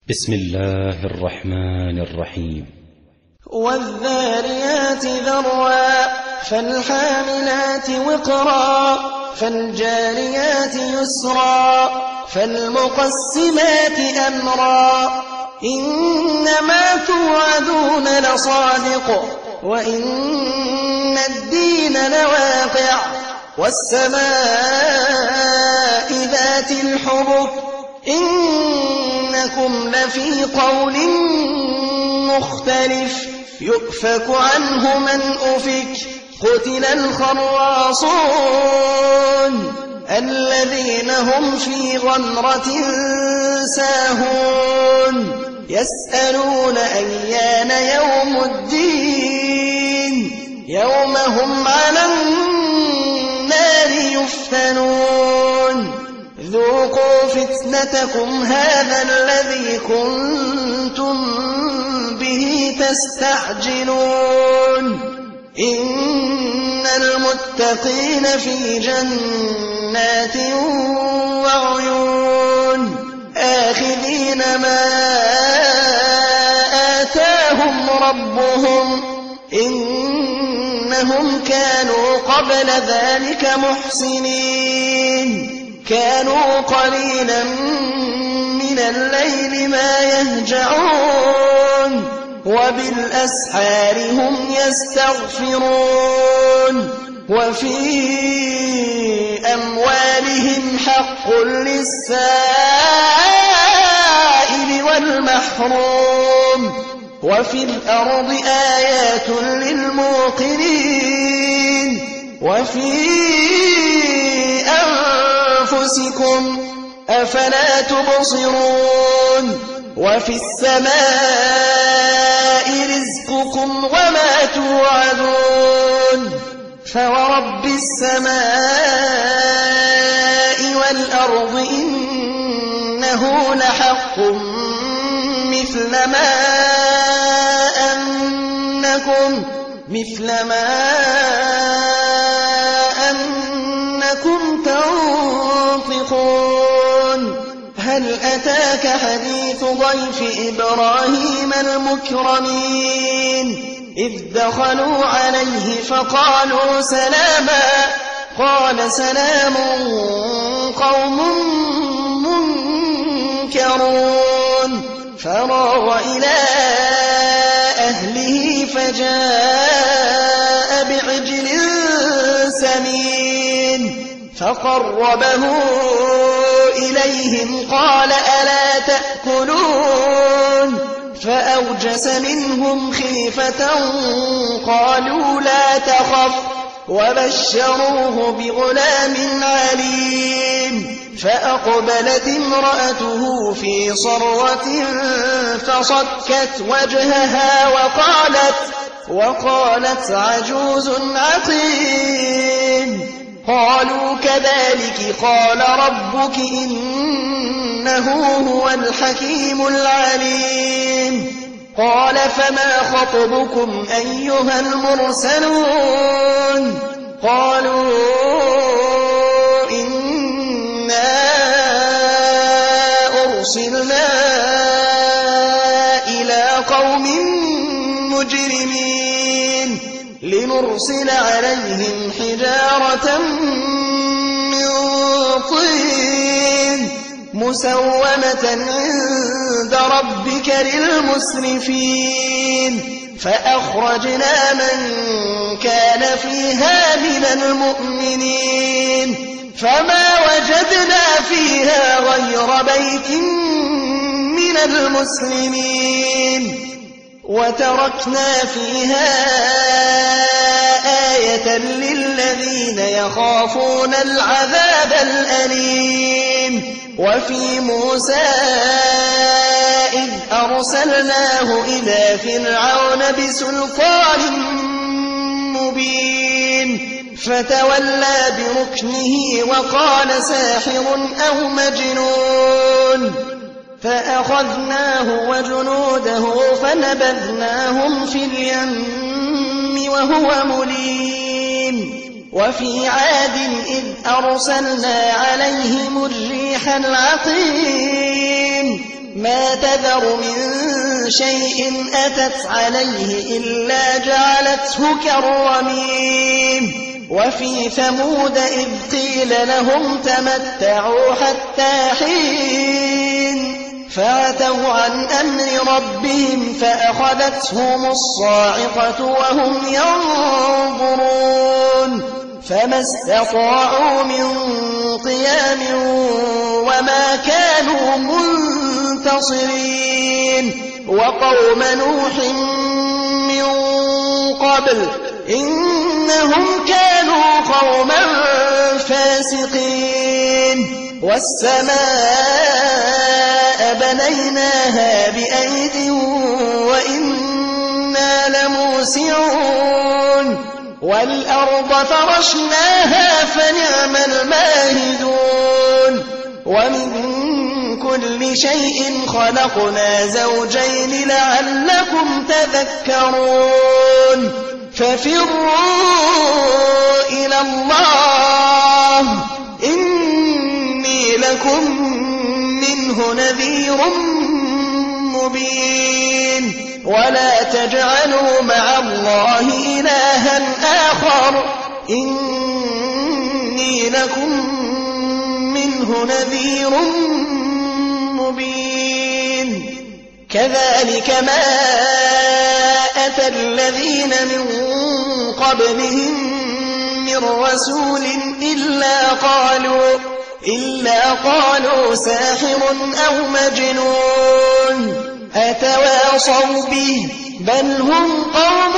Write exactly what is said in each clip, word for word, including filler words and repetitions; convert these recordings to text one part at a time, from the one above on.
بسم الله الرحمن الرحيم. والذاريات ذروا فالحاملات وقرا فالجاريات يسرا فالمقسمات أمرا إنما توعدون لصادق وإن الدين لواقع والسماء ذات الحبك إنكم لفي قول مختلف يؤفك عنه من أفك قتل الخراصون الذين هم في غمرة ساهون يسألون أيان يوم الدين يوم هم على النار يفتنون ذوقوا فتنتكم هذا الذي كنتم به تستعجلون إن المتقين في جنات وعيون آخذين ما آتاهم ربهم إنهم كانوا قبل ذلك محسنين كانوا قليلا من الليل ما يهجعون وبالأسحار هم يستغفرون وفي أموالهم حق للسائل والمحروم وفي الأرض آيات للموقنين وفي أنفسكم أفلا تبصرون وفي السماء رزقكم وما توعدون فورب السماء والأرض إنه لحق مثل ما أنكم مثل ما أنكم تنطقون هل أتاك حديث ضيف إبراهيم المكرمين إذ دخلوا عليه فقالوا سلاما قال سلام قوم منكرون فراغ إلى أهله فجاء بعجل سمين فقربه إليهم قال ألا تأكلون فأوجس منهم خيفة قالوا لا تخف وبشروه بغلام عليم فأقبلت امرأته في صرة فصكت وجهها وقالت وقالت عجوز عقيم قالوا كذلك قال ربك إنه هو الحكيم العليم قال فما خطبكم أيها المرسلون قالوا إنا أرسلنا إلى قوم مجرمين لنرسل عليهم حجارة من طين مسومة عند ربك للمسرفين فأخرجنا من كان فيها من المؤمنين فما وجدنا فيها غير بيت من المسلمين وتركنا فيها آية للذين يخافون العذاب الأليم وفي موسى إذ أرسلناه إلى فرعون بسلطان مبين فتولى بركنه وقال ساحر أو مجنون فأخذناه وجنوده فنبذناهم في اليم وهو مليم وفي عاد إذ أرسلنا عليهم الريح العقيم ما تذر من شيء أتت عليه إلا جعلته كالرميم وفي ثمود إذ قيل لهم تمتعوا حتى حين فعتوا عن أمر ربهم فأخذتهم الصاعقة وهم ينظرون فما استطاعوا من قيام وما كانوا منتصرين وقوم نوح من قبل إنهم كانوا قوما فاسقين والسماء بنيناها بأيد وإنا لموسعون والأرض فرشناها فنعم الماهدون ومن كل شيء خلقنا زوجين لعلكم تذكرون ففروا إلى الله إني لكم منه نذير مبين ولا تجعلوا مع الله إلها آخر إني لكم منه نذير مبين كذلك ما أتى الذين من قبلهم من رسول إلا قالوا إلا قالوا ساحر أو مجنون أتواصوا به بل هم قوم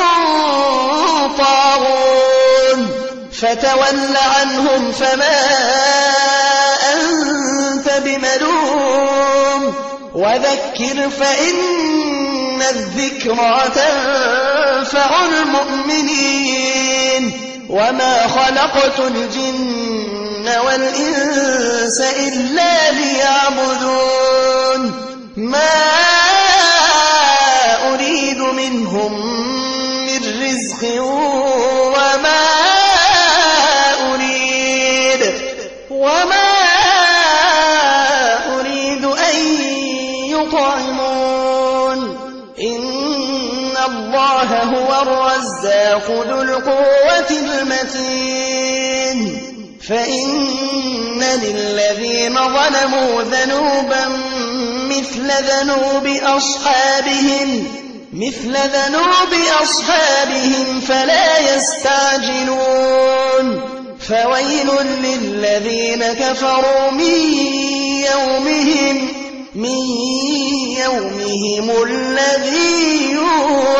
طاغون فتول عنهم فما أنت بملوم وذكر فإن الذكرى تنفع المؤمنين وما خلقت الجن والإنس إلا ليعبدون ما أريد منهم من رزق وما أريد وما أريد أن يطعمون إن الله هو الرزاق ذو القوة المتين فإن للذين ظلموا ذنوبا مثل ذنوب أصحابهم مثل ذنوب أصحابهم فلا يستعجلون فويل للذين كفروا من يومهم من يومهم الذي يوعدون